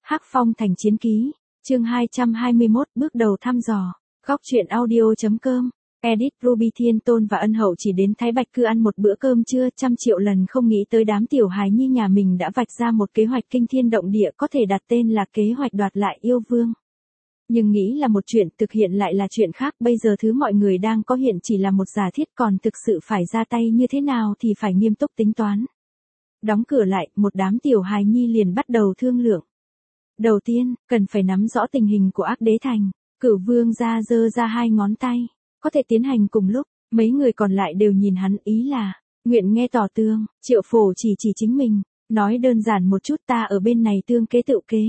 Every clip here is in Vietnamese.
Hắc Phong Thành Chiến Ký, chương 221, bước đầu thăm dò. Góc truyện audio.com. Edit Ruby Thiên Tôn và Ân Hậu chỉ đến Thái Bạch Cư ăn một bữa cơm trưa, trăm triệu lần không nghĩ tới đám tiểu hài nhi nhà mình đã vạch ra một kế hoạch kinh thiên động địa, có thể đặt tên là kế hoạch đoạt lại yêu vương. Nhưng nghĩ là một chuyện, thực hiện lại là chuyện khác. Bây giờ thứ mọi người đang có hiện chỉ là một giả thiết, còn thực sự phải ra tay như thế nào thì phải nghiêm túc tính toán. Đóng cửa lại, một đám tiểu hài nhi liền bắt đầu thương lượng. Đầu tiên, cần phải nắm rõ tình hình của Ác Đế Thành. Cửu Vương gia giơ ra 2 ngón tay. Có thể tiến hành cùng lúc. Mấy người còn lại đều nhìn hắn, ý là nguyện nghe tỏ tương. Triệu Phổ chỉ chính mình, nói đơn giản một chút, ta ở bên này tương kế tự kế.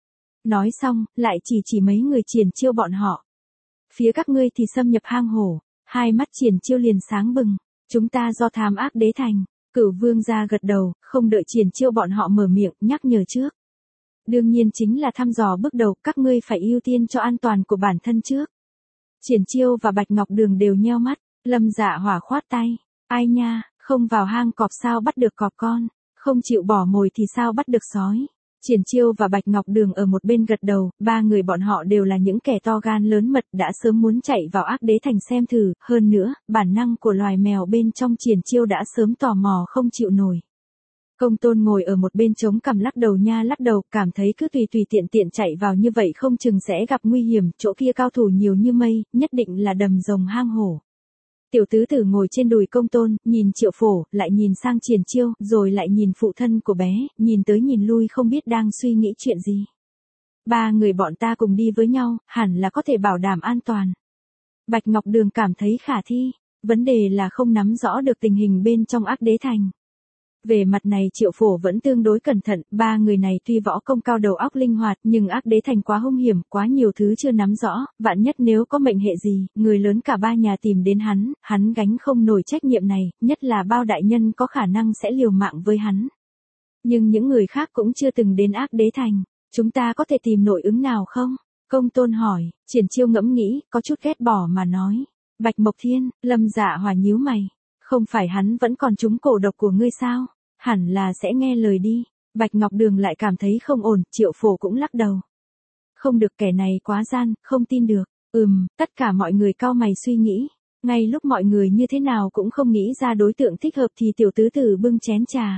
Nói xong, lại chỉ mấy người Triển Chiêu bọn họ. Phía các ngươi thì xâm nhập hang hổ. Hai mắt Triển Chiêu liền sáng bừng. Chúng ta do thám Ác Đế Thành. Cửu Vương gia gật đầu, không đợi Triển Chiêu bọn họ mở miệng, nhắc nhở trước. Đương nhiên chính là thăm dò bước đầu, các ngươi phải ưu tiên cho an toàn của bản thân trước. Triển Chiêu và Bạch Ngọc Đường đều nheo mắt. Lâm Dạ Hỏa khoát tay. Ai nha, không vào hang cọp sao bắt được cọp con, không chịu bỏ mồi thì sao bắt được sói. Triển Chiêu và Bạch Ngọc Đường ở một bên gật đầu, ba người bọn họ đều là những kẻ to gan lớn mật, đã sớm muốn chạy vào Ác Đế Thành xem thử, hơn nữa, bản năng của loài mèo bên trong Triển Chiêu đã sớm tò mò không chịu nổi. Công Tôn ngồi ở một bên chống cằm lắc đầu nha lắc đầu, cảm thấy cứ tùy tiện chạy vào như vậy không chừng sẽ gặp nguy hiểm, chỗ kia cao thủ nhiều như mây, nhất định là đầm rồng hang hổ. Tiểu tứ tử ngồi trên đùi Công Tôn, nhìn Triệu Phổ, lại nhìn sang Triển Chiêu, rồi lại nhìn phụ thân của bé, nhìn tới nhìn lui không biết đang suy nghĩ chuyện gì. Ba người bọn ta cùng đi với nhau, hẳn là có thể bảo đảm an toàn. Bạch Ngọc Đường cảm thấy khả thi, vấn đề là không nắm rõ được tình hình bên trong Ác Đế Thành. Về mặt này Triệu Phổ vẫn tương đối cẩn thận, ba người này tuy võ công cao đầu óc linh hoạt, nhưng Ác Đế Thành quá hung hiểm, quá nhiều thứ chưa nắm rõ, vạn nhất nếu có mệnh hệ gì, người lớn cả ba nhà tìm đến hắn gánh không nổi trách nhiệm này, nhất là Bao đại nhân có khả năng sẽ liều mạng với hắn. Nhưng những người khác cũng chưa từng đến Ác Đế Thành, chúng ta có thể tìm nội ứng nào không? Công Tôn hỏi. Triển Chiêu ngẫm nghĩ, có chút ghét bỏ mà nói. Bạch Mộc Thiên. Lâm Dạ Hỏa nhíu mày. Không phải hắn vẫn còn trúng cổ độc của ngươi sao? Hẳn là sẽ nghe lời đi. Bạch Ngọc Đường lại cảm thấy không ổn, Triệu Phổ cũng lắc đầu. Không được, kẻ này quá gian, không tin được. Tất cả mọi người cau mày suy nghĩ. Ngay lúc mọi người như thế nào cũng không nghĩ ra đối tượng thích hợp thì tiểu tứ tử bưng chén trà.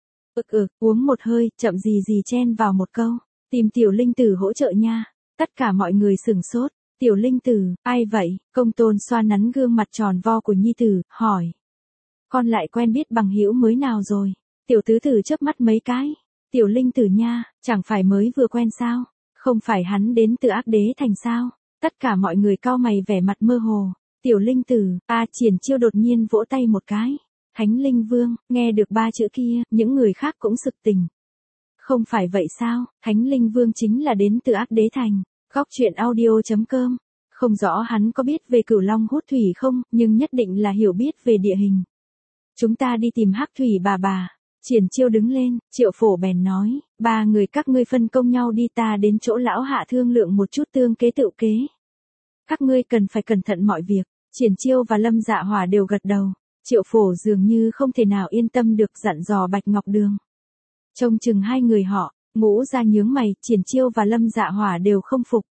Uống một hơi, chậm gì chen vào một câu. Tìm tiểu linh tử hỗ trợ nha. Tất cả mọi người sửng sốt. Tiểu linh tử, ai vậy? Công Tôn xoa nắn gương mặt tròn vo của nhi tử, hỏi. Con lại quen biết bằng hữu mới nào rồi? Tiểu tứ tử chớp mắt mấy cái. Tiểu linh tử nha, chẳng phải mới vừa quen sao? Không phải hắn đến từ Ác Đế Thành sao? Tất cả mọi người cau mày vẻ mặt mơ hồ. Tiểu linh tử, Triển Chiêu đột nhiên vỗ tay một cái. Thánh Linh Vương, nghe được 3 chữ kia, những người khác cũng sực tỉnh. Không phải vậy sao? Thánh Linh Vương chính là đến từ Ác Đế Thành. Góc truyện audio.com. Không rõ hắn có biết về Cửu Long hút thủy không, nhưng nhất định là hiểu biết về địa hình. Chúng ta đi tìm Hắc Thủy bà. Triển Chiêu đứng lên, Triệu Phổ bèn nói, ba người các ngươi phân công nhau đi, ta đến chỗ lão hạ thương lượng một chút tương kế tự kế. Các ngươi cần phải cẩn thận mọi việc. Triển Chiêu và Lâm Dạ Hỏa đều gật đầu. Triệu Phổ dường như không thể nào yên tâm được, dặn dò Bạch Ngọc Đường. Trông chừng hai người họ, Ngũ ra nhướng mày, Triển Chiêu và Lâm Dạ Hỏa đều không phục.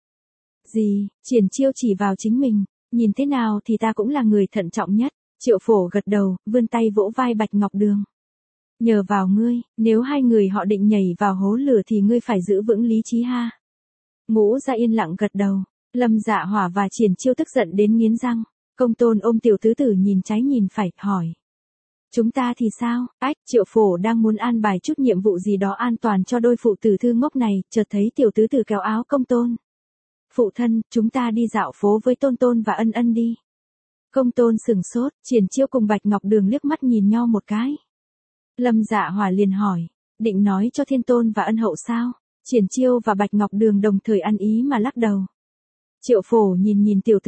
Gì? Triển Chiêu chỉ vào chính mình, nhìn thế nào thì ta cũng là người thận trọng nhất. Triệu Phổ gật đầu, vươn tay vỗ vai Bạch Ngọc Đường. Nhờ vào ngươi, nếu hai người họ định nhảy vào hố lửa thì ngươi phải giữ vững lý trí ha. Ngũ ra yên lặng gật đầu. Lâm Dạ Hỏa và Triển Chiêu tức giận đến nghiến răng. Công Tôn ôm tiểu tứ tử nhìn trái nhìn phải, hỏi. Chúng ta thì sao? Triệu Phổ đang muốn an bài chút nhiệm vụ gì đó an toàn cho đôi phụ tử thư ngốc này, chợt thấy tiểu tứ tử kéo áo Công Tôn. Phụ thân, chúng ta đi dạo phố với Tôn Tôn và Ân Ân đi. Công Tôn sửng sốt, Triển Chiêu cùng Bạch Ngọc Đường liếc mắt nhìn nhau một cái. Lâm Dạ Hỏa liền hỏi, định nói cho Thiên Tôn và Ân Hậu sao? Triển Chiêu và Bạch Ngọc Đường đồng thời ăn ý mà lắc đầu. Triệu Phổ nhìn tiểu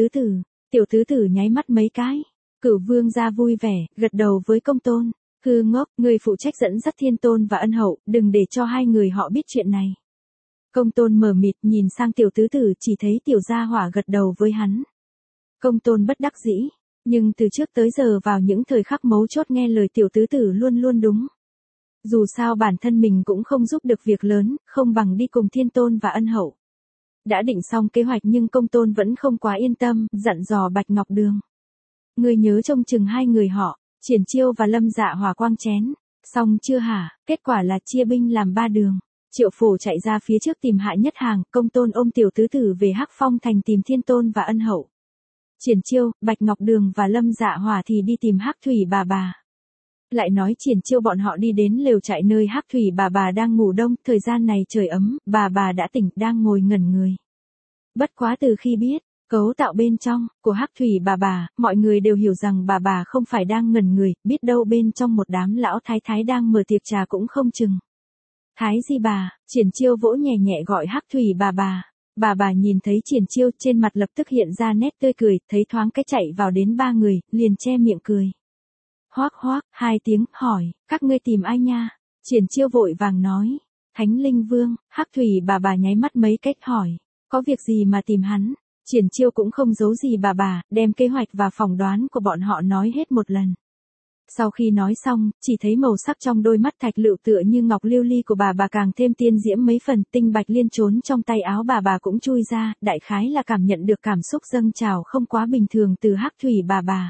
tứ tử nháy mắt mấy cái. Cửu Vương gia vui vẻ, gật đầu với Công Tôn. Hư ngốc, người phụ trách dẫn dắt Thiên Tôn và Ân Hậu, đừng để cho hai người họ biết chuyện này. Công Tôn mờ mịt nhìn sang tiểu tứ tử, chỉ thấy tiểu gia hỏa gật đầu với hắn. Công Tôn bất đắc dĩ, nhưng từ trước tới giờ vào những thời khắc mấu chốt nghe lời tiểu tứ tử luôn đúng. Dù sao bản thân mình cũng không giúp được việc lớn, không bằng đi cùng Thiên Tôn và Ân Hậu. Đã định xong kế hoạch nhưng Công Tôn vẫn không quá yên tâm, dặn dò Bạch Ngọc Đường. Ngươi nhớ trông chừng hai người họ, Triển Chiêu và Lâm Dạ Hỏa quang chén. Xong chưa hả? Kết quả là chia binh làm ba đường. Triệu Phổ chạy ra phía trước tìm Hạ Nhất Hàng, Công Tôn ôm tiểu tứ tử về Hắc Phong thành tìm Thiên Tôn và Ân Hậu. Triển Chiêu, Bạch Ngọc Đường và Lâm Dạ Hỏa thì đi tìm Hắc Thủy bà. Lại nói Triển Chiêu bọn họ đi đến lều trại nơi Hắc Thủy bà đang ngủ đông, thời gian này trời ấm, bà đã tỉnh, đang ngồi ngẩn người. Bất quá từ khi biết cấu tạo bên trong của Hắc Thủy bà, mọi người đều hiểu rằng bà không phải đang ngẩn người, biết đâu bên trong một đám lão thái đang mở tiệc trà cũng không chừng. Thái Di bà, Triển Chiêu vỗ nhẹ nhẹ gọi Hắc Thủy bà. Bà nhìn thấy Triển Chiêu trên mặt lập tức hiện ra nét tươi cười, thấy thoáng cái chạy vào đến ba người, liền che miệng cười. Hoác, hai tiếng, hỏi, các ngươi tìm ai nha? Triển Chiêu vội vàng nói, Thánh Linh Vương. Hắc Thủy bà nháy mắt mấy cách hỏi, có việc gì mà tìm hắn? Triển Chiêu cũng không giấu gì bà, đem kế hoạch và phỏng đoán của bọn họ nói hết một lần. Sau khi nói xong, chỉ thấy màu sắc trong đôi mắt thạch lựu tựa như ngọc lưu ly của bà càng thêm tiên diễm mấy phần, tinh bạch liên trốn trong tay áo bà cũng chui ra, đại khái là cảm nhận được cảm xúc dâng trào không quá bình thường từ Hắc Thủy bà.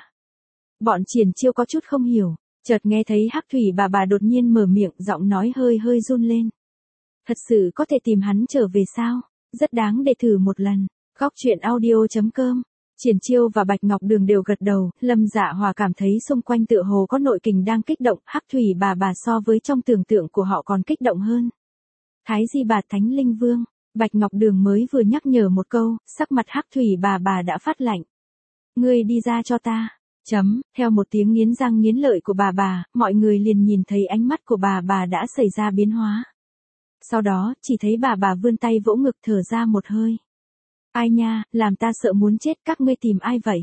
Bọn Triển Chiêu có chút không hiểu, chợt nghe thấy Hắc Thủy bà đột nhiên mở miệng, giọng nói hơi run lên. Thật sự có thể tìm hắn trở về sao? Rất đáng để thử một lần. Góc truyện audio.com. Triển Chiêu và Bạch Ngọc Đường đều gật đầu, Lâm Dạ Hỏa cảm thấy xung quanh tựa hồ có nội kình đang kích động, Hắc Thủy bà so với trong tưởng tượng của họ còn kích động hơn. Thái Di bà, Thánh Linh Vương. Bạch Ngọc Đường mới vừa nhắc nhở một câu, sắc mặt Hắc Thủy bà đã phát lạnh. Ngươi đi ra cho ta. Theo một tiếng nghiến răng nghiến lợi của bà, mọi người liền nhìn thấy ánh mắt của bà đã xảy ra biến hóa. Sau đó, chỉ thấy bà vươn tay vỗ ngực thở ra một hơi. Ai nha, làm ta sợ muốn chết, các ngươi tìm ai vậy?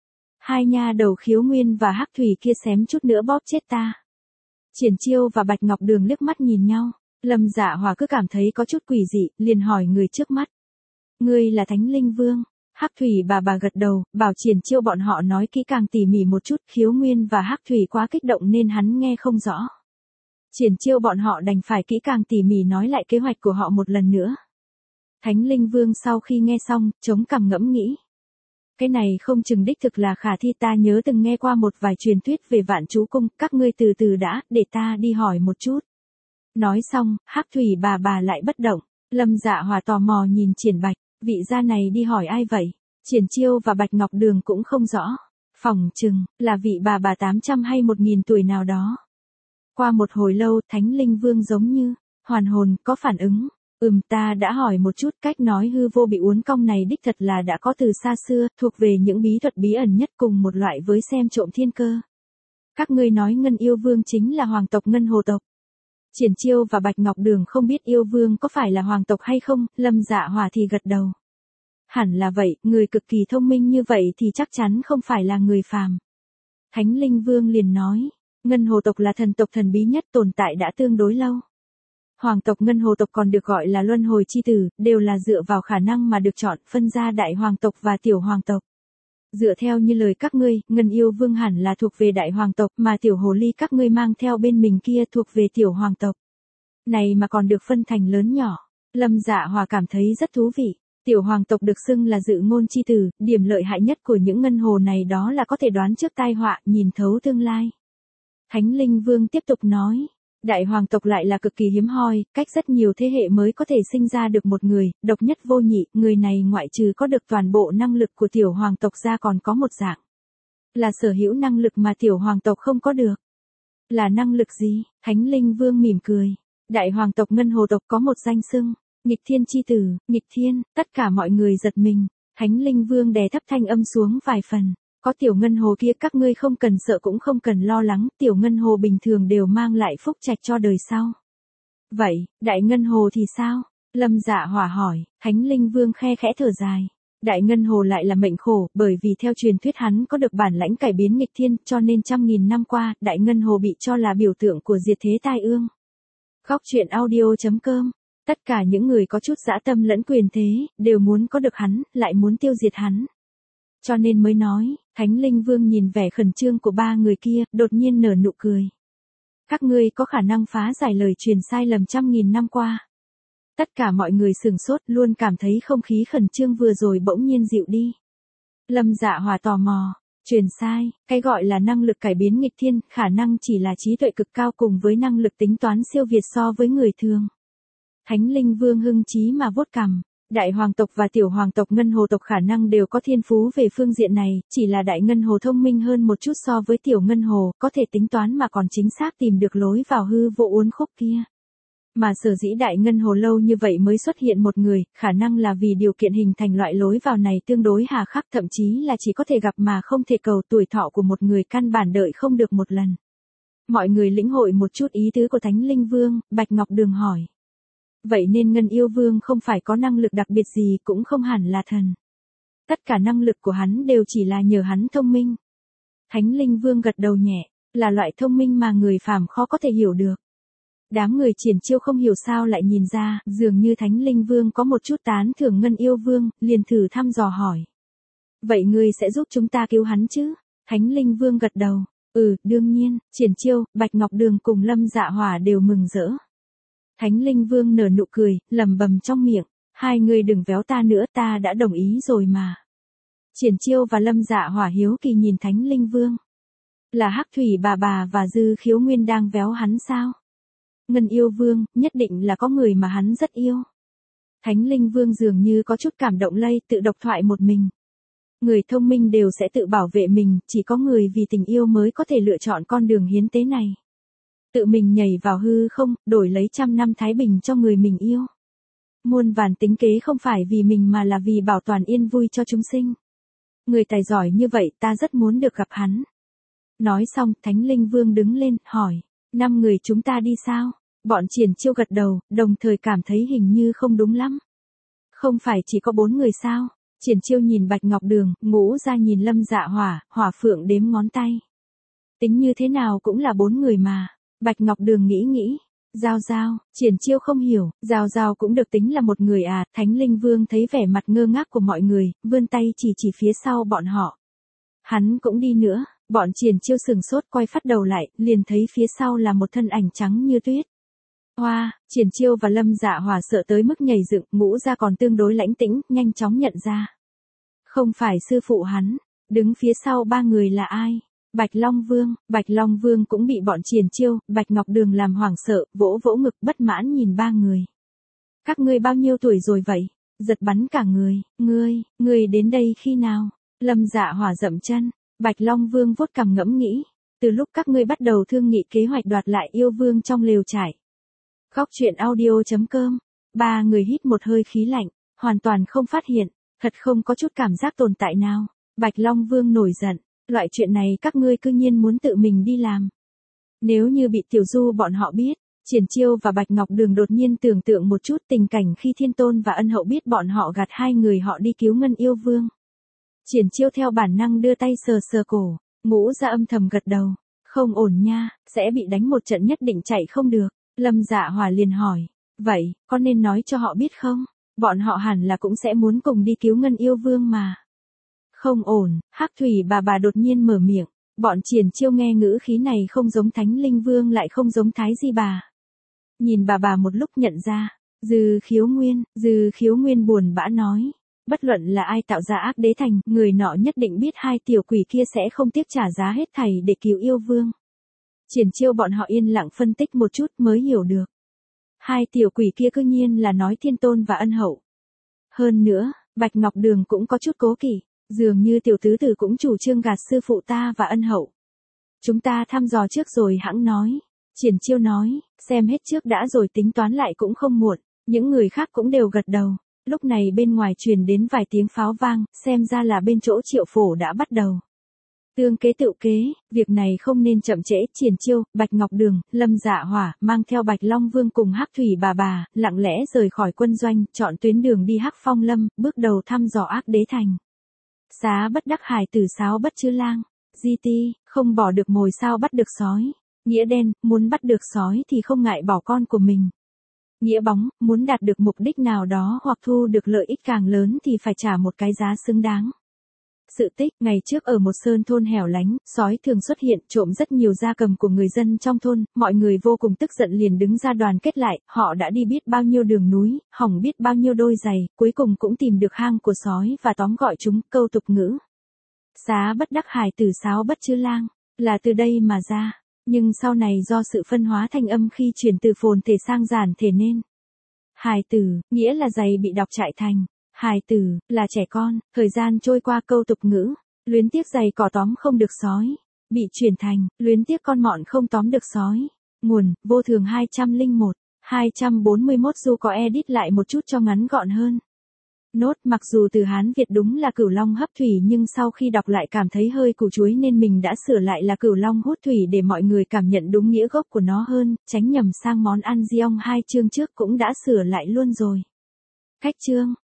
Hai nha đầu Khiếu Nguyên và Hắc Thủy kia xém chút nữa bóp chết ta. Triển Chiêu và Bạch Ngọc Đường liếc mắt nhìn nhau, Lâm Dạ Hỏa cứ cảm thấy có chút quỷ dị, liền hỏi người trước mắt. Ngươi là Thánh Linh Vương? Hắc Thủy bà gật đầu, bảo Triển Chiêu bọn họ nói kỹ càng tỉ mỉ một chút, Khiếu Nguyên và Hắc Thủy quá kích động nên hắn nghe không rõ. Triển Chiêu bọn họ đành phải kỹ càng tỉ mỉ nói lại kế hoạch của họ một lần nữa. Thánh Linh Vương sau khi nghe xong, chống cằm ngẫm nghĩ. Cái này không chừng đích thực là khả thi, ta nhớ từng nghe qua một vài truyền thuyết về Vạn Chú Cung, các ngươi từ từ đã, để ta đi hỏi một chút. Nói xong, Hắc Thủy bà lại bất động, Lâm Dạ Hỏa tò mò nhìn Triển Bạch, vị gia này đi hỏi ai vậy? Triển Chiêu và Bạch Ngọc Đường cũng không rõ, phỏng chừng là vị bà 800 hay 1000 tuổi nào đó. Qua một hồi lâu, Thánh Linh Vương giống như hoàn hồn, có phản ứng. Ta đã hỏi một chút, cách nói hư vô bị uốn cong này đích thật là đã có từ xa xưa, thuộc về những bí thuật bí ẩn nhất, cùng một loại với xem trộm thiên cơ. Các ngươi nói Ngân Yêu Vương chính là hoàng tộc Ngân Hồ tộc. Triển Chiêu và Bạch Ngọc Đường không biết Yêu Vương có phải là hoàng tộc hay không, Lâm Dạ Hỏa thì gật đầu. Hẳn là vậy, người cực kỳ thông minh như vậy thì chắc chắn không phải là người phàm. Thánh Linh Vương liền nói, Ngân Hồ tộc là thần tộc thần bí nhất, tồn tại đã tương đối lâu. Hoàng tộc Ngân Hồ tộc còn được gọi là luân hồi chi tử, đều là dựa vào khả năng mà được chọn, phân ra đại hoàng tộc và tiểu hoàng tộc. Dựa theo như lời các ngươi, Ngân Yêu Vương hẳn là thuộc về đại hoàng tộc, mà tiểu hồ ly các ngươi mang theo bên mình kia thuộc về tiểu hoàng tộc. Này mà còn được phân thành lớn nhỏ. Lâm Dạ Hỏa cảm thấy rất thú vị. Tiểu hoàng tộc được xưng là dự ngôn chi tử, điểm lợi hại nhất của những ngân hồ này đó là có thể đoán trước tai họa, nhìn thấu tương lai. Thánh Linh Vương tiếp tục nói. Đại hoàng tộc lại là cực kỳ hiếm hoi, cách rất nhiều thế hệ mới có thể sinh ra được một người, độc nhất vô nhị, người này ngoại trừ có được toàn bộ năng lực của tiểu hoàng tộc ra còn có một dạng. Là sở hữu năng lực mà tiểu hoàng tộc không có được. Là năng lực gì? Thánh Linh Vương mỉm cười. Đại hoàng tộc Ngân Hồ tộc có một danh xưng, nghịch thiên chi tử, nghịch thiên, tất cả mọi người giật mình. Thánh Linh Vương đè thấp thanh âm xuống vài phần. Có tiểu ngân hồ kia các ngươi không cần sợ cũng không cần lo lắng, tiểu ngân hồ bình thường đều mang lại phúc trạch cho đời sau. Vậy, đại ngân hồ thì sao? Lâm Dạ Hỏa hỏi, Thánh Linh Vương khe khẽ thở dài. Đại ngân hồ lại là mệnh khổ, bởi vì theo truyền thuyết hắn có được bản lãnh cải biến nghịch thiên, cho nên trăm nghìn năm qua, đại ngân hồ bị cho là biểu tượng của diệt thế tai ương. Góc truyện audio.com. Tất cả những người có chút dã tâm lẫn quyền thế, đều muốn có được hắn, lại muốn tiêu diệt hắn. Cho nên mới nói, Thánh Linh Vương nhìn vẻ khẩn trương của ba người kia, đột nhiên nở nụ cười. Các ngươi có khả năng phá giải lời truyền sai lầm trăm nghìn năm qua. Tất cả mọi người sửng sốt, luôn cảm thấy không khí khẩn trương vừa rồi bỗng nhiên dịu đi. Lâm Dạ Hỏa tò mò, truyền sai, cái gọi là năng lực cải biến nghịch thiên, khả năng chỉ là trí tuệ cực cao cùng với năng lực tính toán siêu việt so với người thường. Thánh Linh Vương hưng chí mà vuốt cằm. Đại hoàng tộc và tiểu hoàng tộc ngân hồ tộc khả năng đều có thiên phú về phương diện này, chỉ là đại ngân hồ thông minh hơn một chút so với tiểu ngân hồ, có thể tính toán mà còn chính xác tìm được lối vào hư vô uốn khúc kia. Mà sở dĩ đại ngân hồ lâu như vậy mới xuất hiện một người, khả năng là vì điều kiện hình thành loại lối vào này tương đối hà khắc, thậm chí là chỉ có thể gặp mà không thể cầu, tuổi thọ của một người căn bản đợi không được một lần. Mọi người lĩnh hội một chút ý tứ của Thánh Linh Vương, Bạch Ngọc Đường hỏi. Vậy nên Ngân Yêu Vương không phải có năng lực đặc biệt gì, cũng không hẳn là thần. Tất cả năng lực của hắn đều chỉ là nhờ hắn thông minh. Thánh Linh Vương gật đầu nhẹ, là loại thông minh mà người phàm khó có thể hiểu được. Đám người Triển Chiêu không hiểu sao lại nhìn ra, dường như Thánh Linh Vương có một chút tán thưởng Ngân Yêu Vương, liền thử thăm dò hỏi. Vậy ngươi sẽ giúp chúng ta cứu hắn chứ? Thánh Linh Vương gật đầu, đương nhiên. Triển Chiêu, Bạch Ngọc Đường cùng Lâm Dạ Hỏa đều mừng rỡ. Thánh Linh Vương nở nụ cười, lẩm bẩm trong miệng, hai người đừng véo ta nữa, ta đã đồng ý rồi mà. Triển Chiêu và Lâm Dạ Hỏa hiếu kỳ nhìn Thánh Linh Vương. Là Hắc Thủy bà và Dư Khiếu Nguyên đang véo hắn sao? Ngân Yêu Vương, nhất định là có người mà hắn rất yêu. Thánh Linh Vương dường như có chút cảm động lây, tự độc thoại một mình. Người thông minh đều sẽ tự bảo vệ mình, chỉ có người vì tình yêu mới có thể lựa chọn con đường hiến tế này. Tự mình nhảy vào hư không, đổi lấy 100 năm thái bình cho người mình yêu. Muôn vàn tính kế không phải vì mình mà là vì bảo toàn yên vui cho chúng sinh. Người tài giỏi như vậy ta rất muốn được gặp hắn. Nói xong, Thánh Linh Vương đứng lên, hỏi, 5 người chúng ta đi sao? Bọn Triển Chiêu gật đầu, đồng thời cảm thấy hình như không đúng lắm. Không phải chỉ có 4 người sao? Triển Chiêu nhìn Bạch Ngọc Đường, Ngũ Gia nhìn Lâm Dạ Hỏa, Hỏa Phượng đếm ngón tay. Tính như thế nào cũng là 4 người mà. Bạch Ngọc Đường nghĩ. Giao, Triển Chiêu không hiểu, Giao cũng được tính là một người à? Thánh Linh Vương thấy vẻ mặt ngơ ngác của mọi người, vươn tay chỉ phía sau bọn họ. Hắn cũng đi nữa, bọn Triển Chiêu sừng sốt quay phát đầu lại, liền thấy phía sau là một thân ảnh trắng như tuyết. Hoa, Triển Chiêu và Lâm Dạ Hỏa sợ tới mức nhảy dựng, Ngũ Gia còn tương đối lãnh tĩnh, nhanh chóng nhận ra. Không phải sư phụ hắn, đứng phía sau 3 người là ai? Bạch Long Vương cũng bị bọn Triển Chiêu, Bạch Ngọc Đường làm hoảng sợ, vỗ ngực bất mãn nhìn 3 người. Các ngươi bao nhiêu tuổi rồi vậy? Giật bắn cả người, ngươi đến đây khi nào? Lâm Dạ Hỏa dậm chân, Bạch Long Vương vuốt cằm ngẫm nghĩ, từ lúc các ngươi bắt đầu thương nghị kế hoạch đoạt lại yêu vương trong lều trại. Góc truyện audio.com, 3 người hít một hơi khí lạnh, hoàn toàn không phát hiện, thật không có chút cảm giác tồn tại nào. Bạch Long Vương nổi giận. Loại chuyện này các ngươi cư nhiên muốn tự mình đi làm. Nếu như bị Tiểu Du bọn họ biết, Triển Chiêu và Bạch Ngọc Đường đột nhiên tưởng tượng một chút tình cảnh khi Thiên Tôn và Ân Hậu biết bọn họ gạt 2 người họ đi cứu Ngân Yêu Vương. Triển Chiêu theo bản năng đưa tay sờ cổ, Ngũ Gia âm thầm gật đầu, không ổn nha, sẽ bị đánh một trận nhất định chạy không được. Lâm Dạ Hỏa liền hỏi, vậy, có nên nói cho họ biết không? Bọn họ hẳn là cũng sẽ muốn cùng đi cứu Ngân Yêu Vương mà. Không ổn, Hắc Thủy bà đột nhiên mở miệng, bọn Triển Chiêu nghe ngữ khí này không giống Thánh Linh Vương lại không giống Thái Di bà. Nhìn bà một lúc nhận ra, Dư Khiếu Nguyên buồn bã nói, bất luận là ai tạo ra ác đế thành, người nọ nhất định biết 2 tiểu quỷ kia sẽ không tiếc trả giá hết thảy để cứu yêu vương. Triển Chiêu bọn họ yên lặng phân tích một chút mới hiểu được. 2 tiểu quỷ kia cư nhiên là nói Thiên Tôn và Ân Hậu. Hơn nữa, Bạch Ngọc Đường cũng có chút cố kỵ. Dường như tiểu tứ tử cũng chủ trương gạt sư phụ ta và Ân Hậu. Chúng ta thăm dò trước rồi hãng nói. Triển Chiêu nói, xem hết trước đã rồi tính toán lại cũng không muộn. Những người khác cũng đều gật đầu. Lúc này bên ngoài truyền đến vài tiếng pháo vang, xem ra là bên chỗ Triệu Phổ đã bắt đầu. Tương kế tự kế, việc này không nên chậm trễ. Triển Chiêu, Bạch Ngọc Đường, Lâm Dạ Hỏa, mang theo Bạch Long Vương cùng Hắc Thủy bà, lặng lẽ rời khỏi quân doanh, chọn tuyến đường đi Hắc Phong Lâm, bước đầu thăm dò ác đế thành. Xá bất đắc hải tử sáo bất chư lang. GT, không bỏ được mồi sao bắt được sói. Nghĩa đen, muốn bắt được sói thì không ngại bỏ con của mình. Nghĩa bóng, muốn đạt được mục đích nào đó hoặc thu được lợi ích càng lớn thì phải trả một cái giá xứng đáng. Sự tích, ngày trước ở một sơn thôn hẻo lánh, sói thường xuất hiện trộm rất nhiều gia cầm của người dân trong thôn, mọi người vô cùng tức giận liền đứng ra đoàn kết lại, họ đã đi biết bao nhiêu đường núi, hỏng biết bao nhiêu đôi giày, cuối cùng cũng tìm được hang của sói và tóm gọi chúng, câu tục ngữ. Xá bất đắc hải tử sáo bất chư lang, là từ đây mà ra. Nhưng sau này do sự phân hóa thanh âm khi chuyển từ phồn thể sang giản thể nên. Hài tử, nghĩa là giày bị đọc trại thành. Hài tử, là trẻ con, thời gian trôi qua câu tục ngữ. Luyến tiếc giày cỏ tóm không được sói. Bị chuyển thành, luyến tiếc con mọn không tóm được sói. Nguồn, vô thường 201, 241 dù có edit lại một chút cho ngắn gọn hơn. Nốt, mặc dù từ Hán Việt đúng là cửu long hấp thủy nhưng sau khi đọc lại cảm thấy hơi củ chuối nên mình đã sửa lại là cửu long hút thủy để mọi người cảm nhận đúng nghĩa gốc của nó hơn, tránh nhầm sang món ăn Giong 2 chương trước cũng đã sửa lại luôn rồi. Cách chương